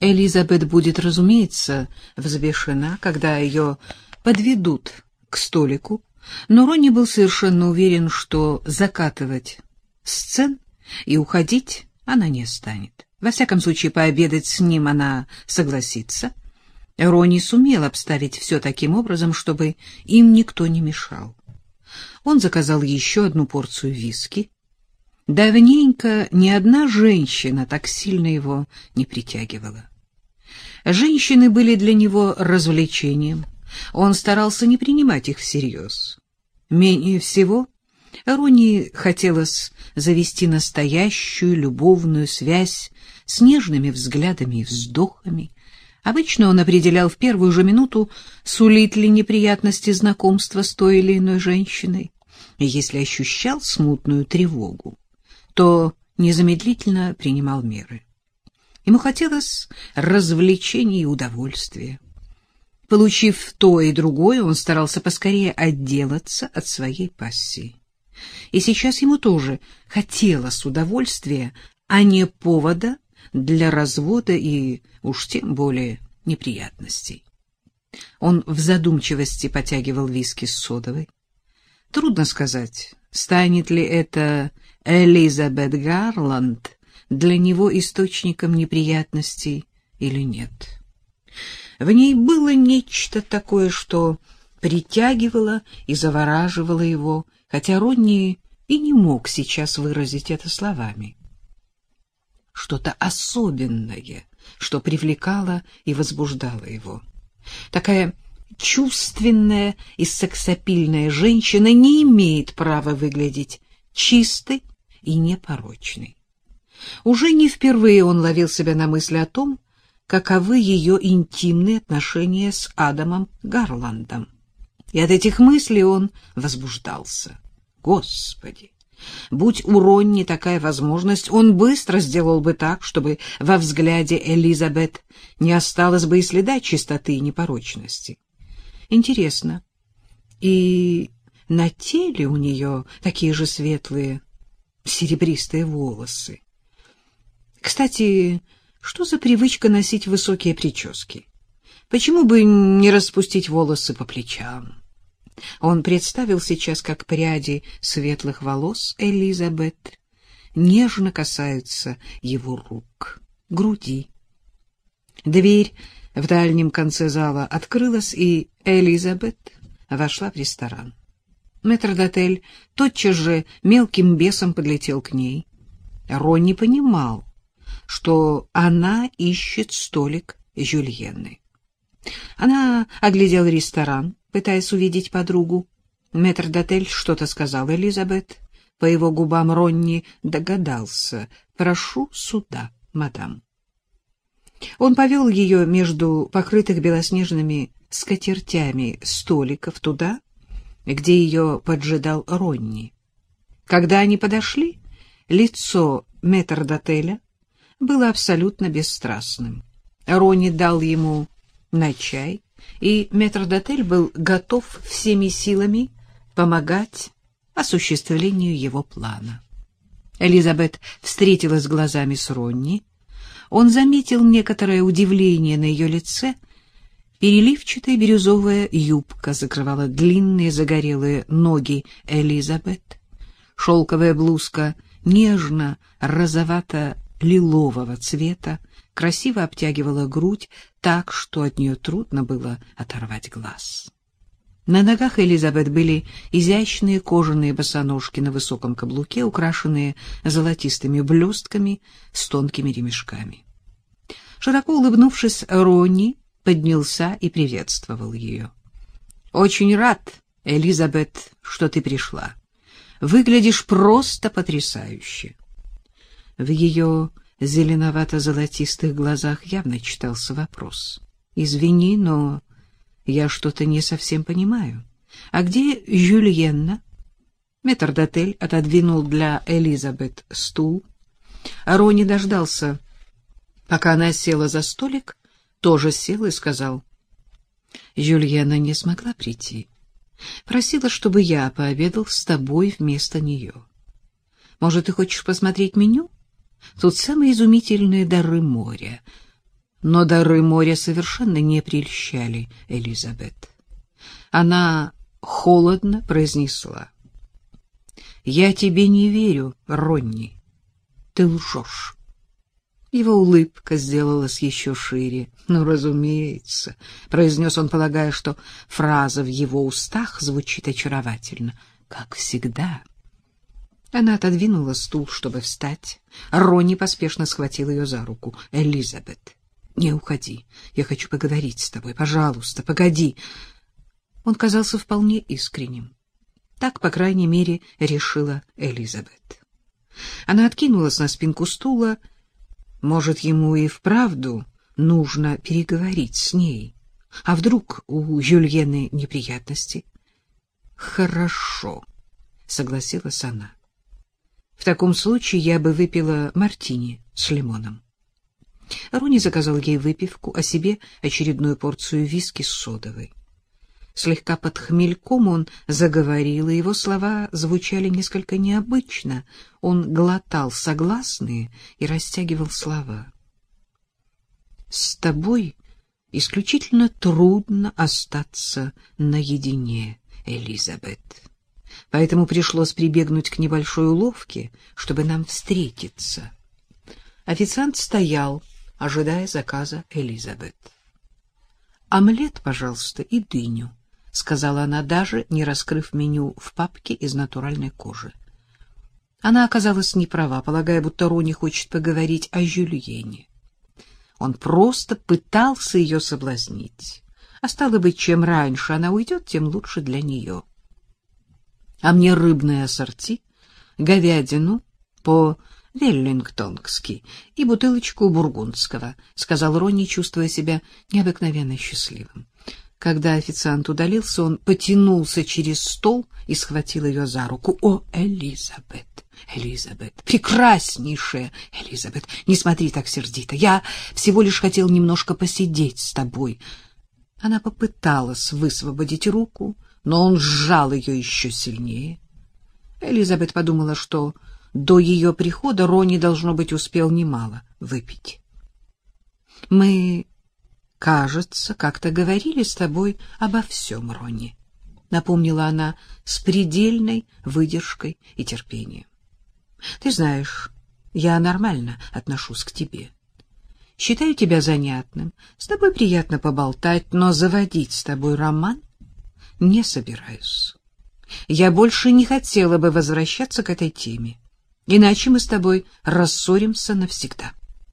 Элизабет будет, разумеется, взбешена, когда ее подведут к столику, но Ронни был совершенно уверен, что закатывать сцен и уходить она не станет. Во всяком случае, пообедать с ним она согласится. Ронни сумел обставить все таким образом, чтобы им никто не мешал. Он заказал еще одну порцию виски. Давненько ни одна женщина так сильно его не притягивала. Женщины были для него развлечением. Он старался не принимать их всерьез. Менее всего Ронни хотелось завести настоящую любовную связь с нежными взглядами и вздохами. Обычно он определял в первую же минуту, сулит ли неприятности знакомства с той или иной женщиной. И если ощущал смутную тревогу, то незамедлительно принимал меры. Ему хотелось развлечений и удовольствия. Получив то и другое, он старался поскорее отделаться от своей пассии. И сейчас ему тоже хотелось удовольствия, а не повода для развода и уж тем более неприятностей. Он в задумчивости потягивал виски с содовой. Трудно сказать, станет ли это Элизабет Гарланд для него источником неприятностей или нет. В ней было нечто такое, что притягивало и завораживало его, хотя Ронни и не мог сейчас выразить это словами. Что-то особенное, что привлекало и возбуждало его. Такая чувственная и сексапильная женщина не имеет права выглядеть чистой и непорочной. Уже не впервые он ловил себя на мысли о том, каковы ее интимные отношения с Адамом Гарландом. И от этих мыслей он возбуждался. Господи! Будь у Ронни такая возможность, он быстро сделал бы так, чтобы во взгляде Элизабет не осталось бы и следа чистоты и непорочности. Интересно, и на теле у нее такие же светлые серебристые волосы? Кстати, что за привычка носить высокие прически? Почему бы не распустить волосы по плечам? Он представил сейчас, как пряди светлых волос Элизабет нежно касаются его рук, груди. Дверь в дальнем конце зала открылась, и Элизабет вошла в ресторан. Метрдотель тотчас же мелким бесом подлетел к ней. Ронни понимал, что она ищет столик Жюльенны. Она оглядела ресторан, пытаясь увидеть подругу. Метрдотель что-то сказал Элизабет. По его губам Ронни догадался. «Прошу сюда, мадам». Он повел ее между покрытых белоснежными скатертями столиков туда, где ее поджидал Ронни. Когда они подошли, лицо метрдотеля было абсолютно бесстрастным. Ронни дал ему на чай, и метрдотель был готов всеми силами помогать осуществлению его плана. Элизабет встретилась глазами с Ронни. Он заметил некоторое удивление на ее лице. Переливчатая бирюзовая юбка закрывала длинные загорелые ноги Элизабет. Шелковая блузка нежно-розовато-лилового цвета красиво обтягивала грудь так, что от нее трудно было оторвать глаз. На ногах Элизабет были изящные кожаные босоножки на высоком каблуке, украшенные золотистыми блестками с тонкими ремешками. Широко улыбнувшись, Ронни поднялся и приветствовал ее. — Очень рад, Элизабет, что ты пришла. Выглядишь просто потрясающе. В ее зеленовато-золотистых глазах явно читался вопрос. — Извини, но я что-то не совсем понимаю. А где Жюльенна? Метрдотель отодвинул для Элизабет стул. Ронни дождался, пока она села за столик, тоже сел и сказал: Жюльенна не смогла прийти. Просила, чтобы я пообедал с тобой вместо нее. Может, ты хочешь посмотреть меню? Тут самые изумительные дары моря. Но дары моря совершенно не прельщали Элизабет. Она холодно произнесла: «Я тебе не верю, Ронни. Ты лжешь». Его улыбка сделалась еще шире. «Ну, разумеется», — произнес он, полагая, что фраза в его устах звучит очаровательно. «Как всегда». Она отодвинула стул, чтобы встать. Ронни поспешно схватил ее за руку. «Элизабет, не уходи. Я хочу поговорить с тобой. Пожалуйста, погоди». Он казался вполне искренним. Так, по крайней мере, решила Элизабет. Она откинулась на спинку стула. Может, ему и вправду нужно переговорить с ней? А вдруг у Жюльены неприятности? «Хорошо», — согласилась она. «В таком случае я бы выпила мартини с лимоном». Ронни заказал ей выпивку, а себе очередную порцию виски с содовой. Слегка под хмельком он заговорил, и его слова звучали несколько необычно. Он глотал согласные и растягивал слова. «С тобой исключительно трудно остаться наедине, Элизабет. Поэтому пришлось прибегнуть к небольшой уловке, чтобы нам встретиться». Официант стоял, ожидая заказа Элизабет. «Омлет, пожалуйста, и дыню», — сказала она, даже не раскрыв меню в папке из натуральной кожи. Она оказалась не права, полагая, будто Ронни хочет поговорить о Жюльене. Он просто пытался ее соблазнить. А стало быть, чем раньше она уйдет, тем лучше для нее. «А мне рыбное ассорти, говядину по-веллингтонски и бутылочку бургундского», — сказал Ронни, чувствуя себя необыкновенно счастливым. Когда официант удалился, он потянулся через стол и схватил ее за руку. «О, Элизабет! Элизабет! Прекраснейшая Элизабет! Не смотри так сердито! Я всего лишь хотел немножко посидеть с тобой». Она попыталась высвободить руку, но он сжал ее еще сильнее. Элизабет подумала, что до ее прихода Ронни, должно быть, успел немало выпить. «Мы, кажется, как-то говорили с тобой обо всем, Ронни», — напомнила она с предельной выдержкой и терпением. «Ты знаешь, я нормально отношусь к тебе. Считаю тебя занятным, с тобой приятно поболтать, но заводить с тобой роман не собираюсь. Я больше не хотела бы возвращаться к этой теме, иначе мы с тобой рассоримся навсегда».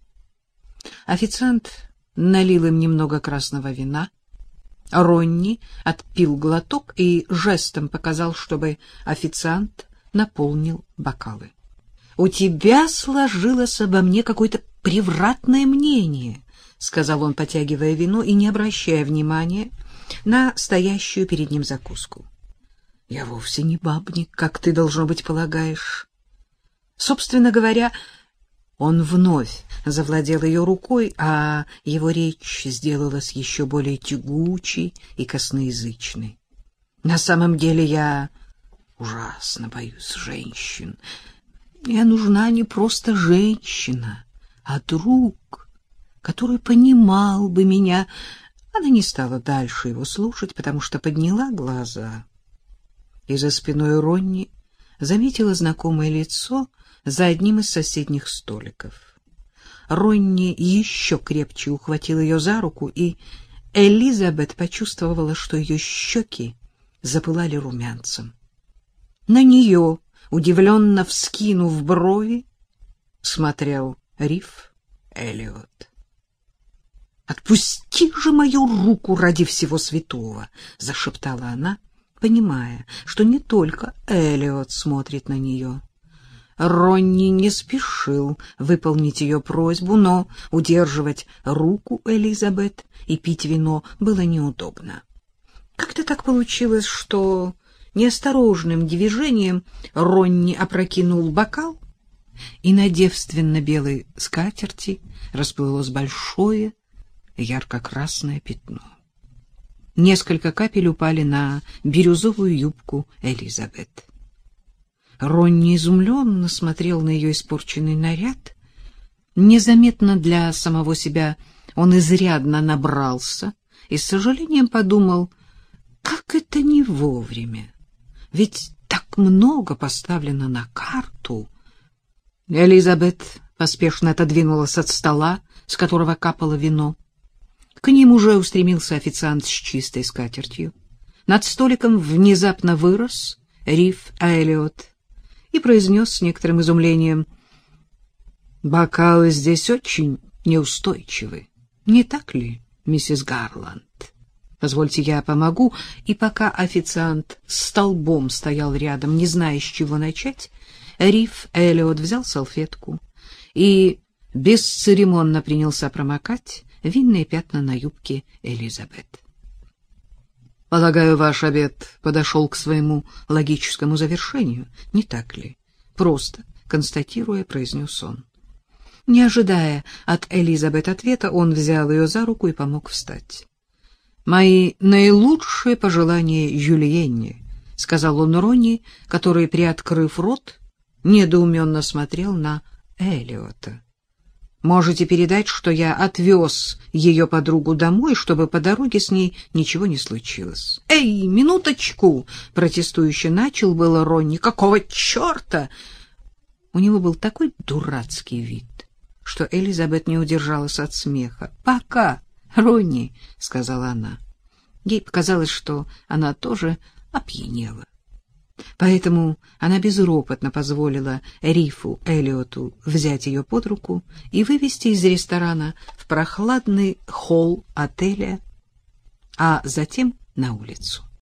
Официант налил им немного красного вина. Ронни отпил глоток и жестом показал, чтобы официант наполнил бокалы. «У тебя сложилось обо мне какое-то превратное мнение», — сказал он, потягивая вино и не обращая внимания на стоящую перед ним закуску. «Я вовсе не бабник, как ты, должно быть, полагаешь. Собственно говоря...» Он вновь завладел ее рукой, а его речь сделалась еще более тягучей и косноязычной. «На самом деле я ужасно боюсь женщин. Мне нужна не просто женщина, а друг, который понимал бы меня». Она не стала дальше его слушать, потому что подняла глаза. И за спиной Ронни заметила знакомое лицо за одним из соседних столиков. Ронни еще крепче ухватил ее за руку, и Элизабет почувствовала, что ее щеки запылали румянцем. На нее, удивленно вскинув брови, смотрел Риф Эллиот. «Отпусти же мою руку ради всего святого!» — зашептала она, понимая, что не только Эллиот смотрит на нее. Ронни не спешил выполнить ее просьбу, но удерживать руку Элизабет и пить вино было неудобно. Как-то так получилось, что неосторожным движением Ронни опрокинул бокал, и на девственно-белой скатерти расплылось большое ярко-красное пятно. Несколько капель упали на бирюзовую юбку Элизабет. Ронни изумленно смотрел на ее испорченный наряд. Незаметно для самого себя Он изрядно набрался и с сожалением подумал, как это не вовремя, ведь так много поставлено на карту. Элизабет поспешно отодвинулась от стола, с которого капало вино. К ним уже устремился официант с чистой скатертью. Над столиком внезапно вырос Риф Эллиот и произнес с некоторым изумлением: «Бокалы здесь очень неустойчивы. Не так ли, миссис Гарланд? Позвольте, я помогу». И пока официант столбом стоял рядом, не зная, с чего начать, Риф Эллиот взял салфетку и бесцеремонно принялся промокать винные пятна на юбке Элизабет. «Полагаю, ваш обед подошел к своему логическому завершению, не так ли?» Просто констатируя, произнес он. Не ожидая от Элизабет ответа, он взял ее за руку и помог встать. «Мои наилучшие пожелания Жюльенне», — сказал он Ронни, который, приоткрыв рот, недоуменно смотрел на Эллиота. «Можете передать, что я отвез ее подругу домой, чтобы по дороге с ней ничего не случилось». «Эй, минуточку!» — протестующе начал было Ронни. «Какого черта?» У него был такой дурацкий вид, что Элизабет не удержалась от смеха. «Пока, Ронни», — сказала она. Ей показалось, что она тоже опьянела. Поэтому она безропотно позволила Рифу Эллиоту взять ее под руку и вывести из ресторана в прохладный холл отеля, а затем на улицу.